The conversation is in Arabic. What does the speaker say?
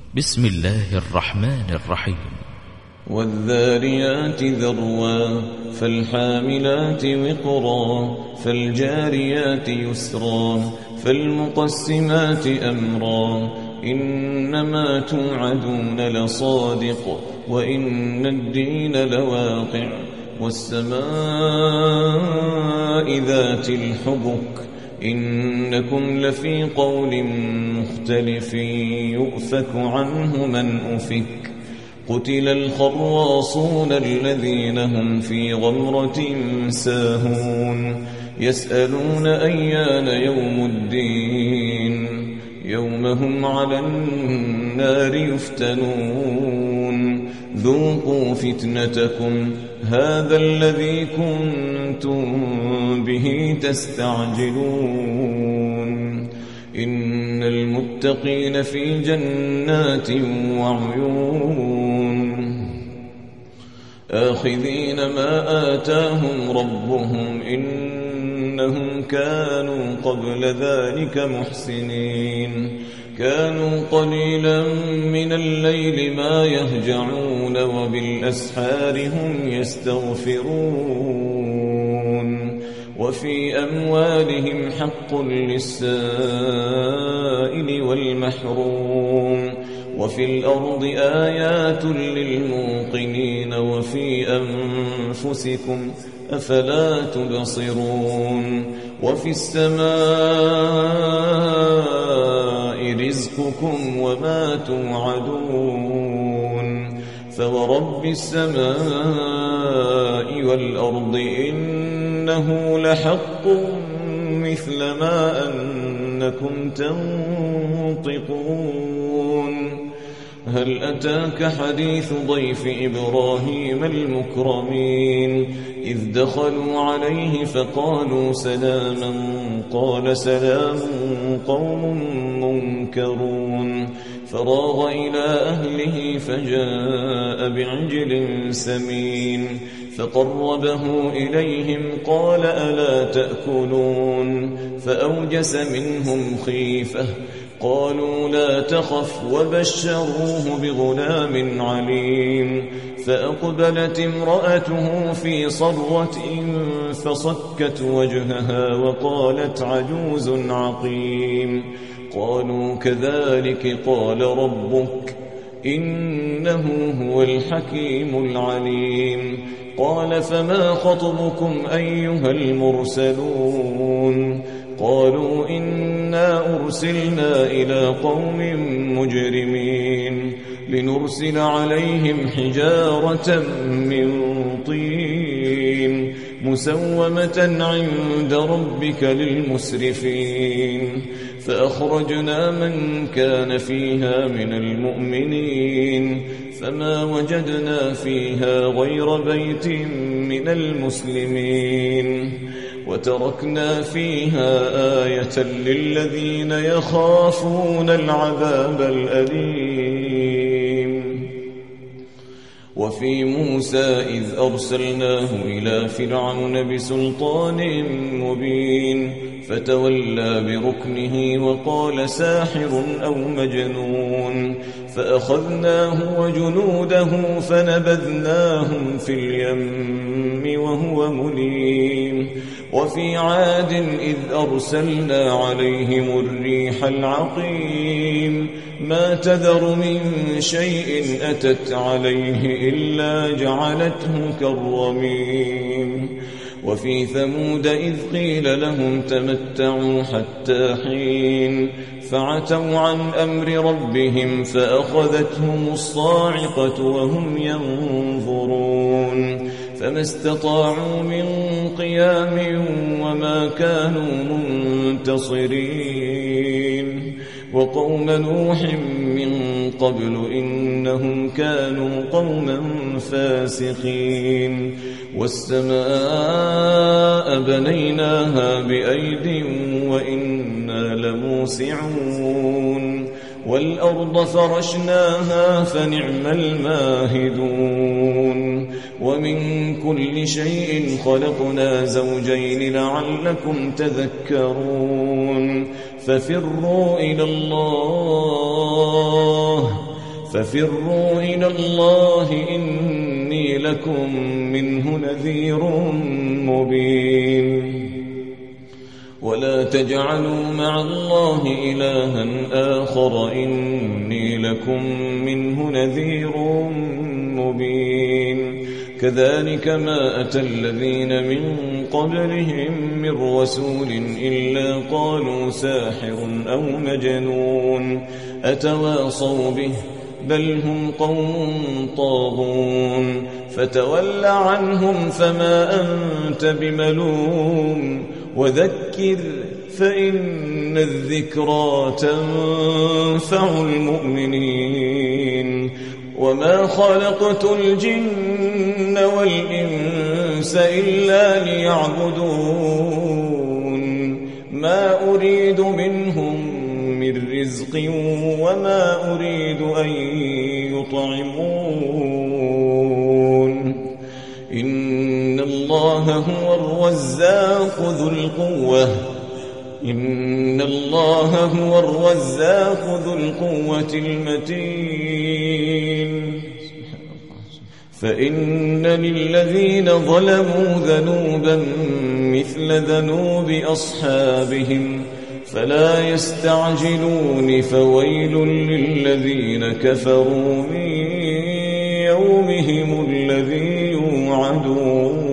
بسم الله الرحمن الرحيم. والذاريات ذروا فالحاملات وقرا فالجاريات يسرا فالمقسمات أمرا إنما توعدون لصادق وإن الدين لواقع والسماء ذات الحبك إنكم لفي قول مختلف يؤفك عنه من أفك قتل الخراصون الذين هم في غمرة ساهون يسألون أيان يوم الدين يوم هم على النار يفتنون ذوقوا فتنتكم هذا الذي كنتم به تستعجلون إن المتقين في جنات وعيون آخذين ما آتاهم ربهم إنهم كانوا قبل ذلك محسنين كانوا قليلا من الليل ما يهجعون وبالأسحار هم يستغفرون وفي أموالهم حق للسائل والمحروم وفي الأرض آيات للموقنين وفي أنفسكم أفلا تبصرون وفي السماء رزقكم وما توعدون فورب السماء والأرض إنه لحق مثل ما أنكم تنطقون هل أتاك حديث ضيف إبراهيم المكرمين إذ دخلوا عليه فقالوا سلاما قال سلام قوم منكرون فراغ إلى أهله فجاء بعجل سمين فقربه إليهم قال ألا تأكلون فأوجس منهم خيفة قالوا لا تخف وبشروه بغلام عليم فأقبلت امرأته في صرة فصكت وجهها وقالت عجوز عقيم قالوا كذلك قال ربك إنه هو الحكيم العليم قال فما خطبكم أيها المرسلون قالوا إنا أرسلنا إلى قوم مجرمين لنرسل عليهم حجارة من طين مسومة عند ربك للمسرفين فأخرجنا من كان فيها من المؤمنين فما وجدنا فيها غير بيت من المسلمين وتركنا فيها آية للذين يخافون العذاب الأليم وفي موسى إذ أرسلناه إلى فرعون بسلطان مبين فتولى بركنه وقال ساحر أو مجنون فأخذناه وجنوده فنبذناهم في اليم وهو مليم وفي عاد إذ أرسلنا عليهم الريح العقيم ما تذر من شيء أتت عليه إلا جعلته كالرميم وفي ثمود إذ قيل لهم تمتعوا حتى حين فعتوا عن أمر ربهم فأخذتهم الصاعقة وهم ينظرون فما استطاعوا من قيام وما كانوا منتصرين وقوم نوح من قبل إنهم كانوا قوما فاسقين والسماء بنيناها بأيد وإنا لموسعون والأرض فرشناها فنعم الماهدون ومن كل شيء خلقنا زوجين لعلكم تذكرون ففروا إلى الله ففروا إلى الله إني لكم منه نذير مبين ولا تجعلوا مع الله إلها آخر إني لكم منه نذير مبين كذلك ما أتى الذين من قبلهم من رسول إلا قالوا ساحر أو مجنون أتواصوا به بل هم قوم طاغون فتول عنهم فما أنت بملوم وذكر فإن الذكرى تنفع المؤمنين وما خلقت الجن والإنس إلا ليعبدون ما أريد منهم من رزق وما أريد أن يطعمون إن الله هو الرزاق ذو القوة المتين فإن للذين ظلموا ذنوبا مثل ذنوب أصحابهم فلا يستعجلون فويل للذين كفروا من يومهم الذي يوعدون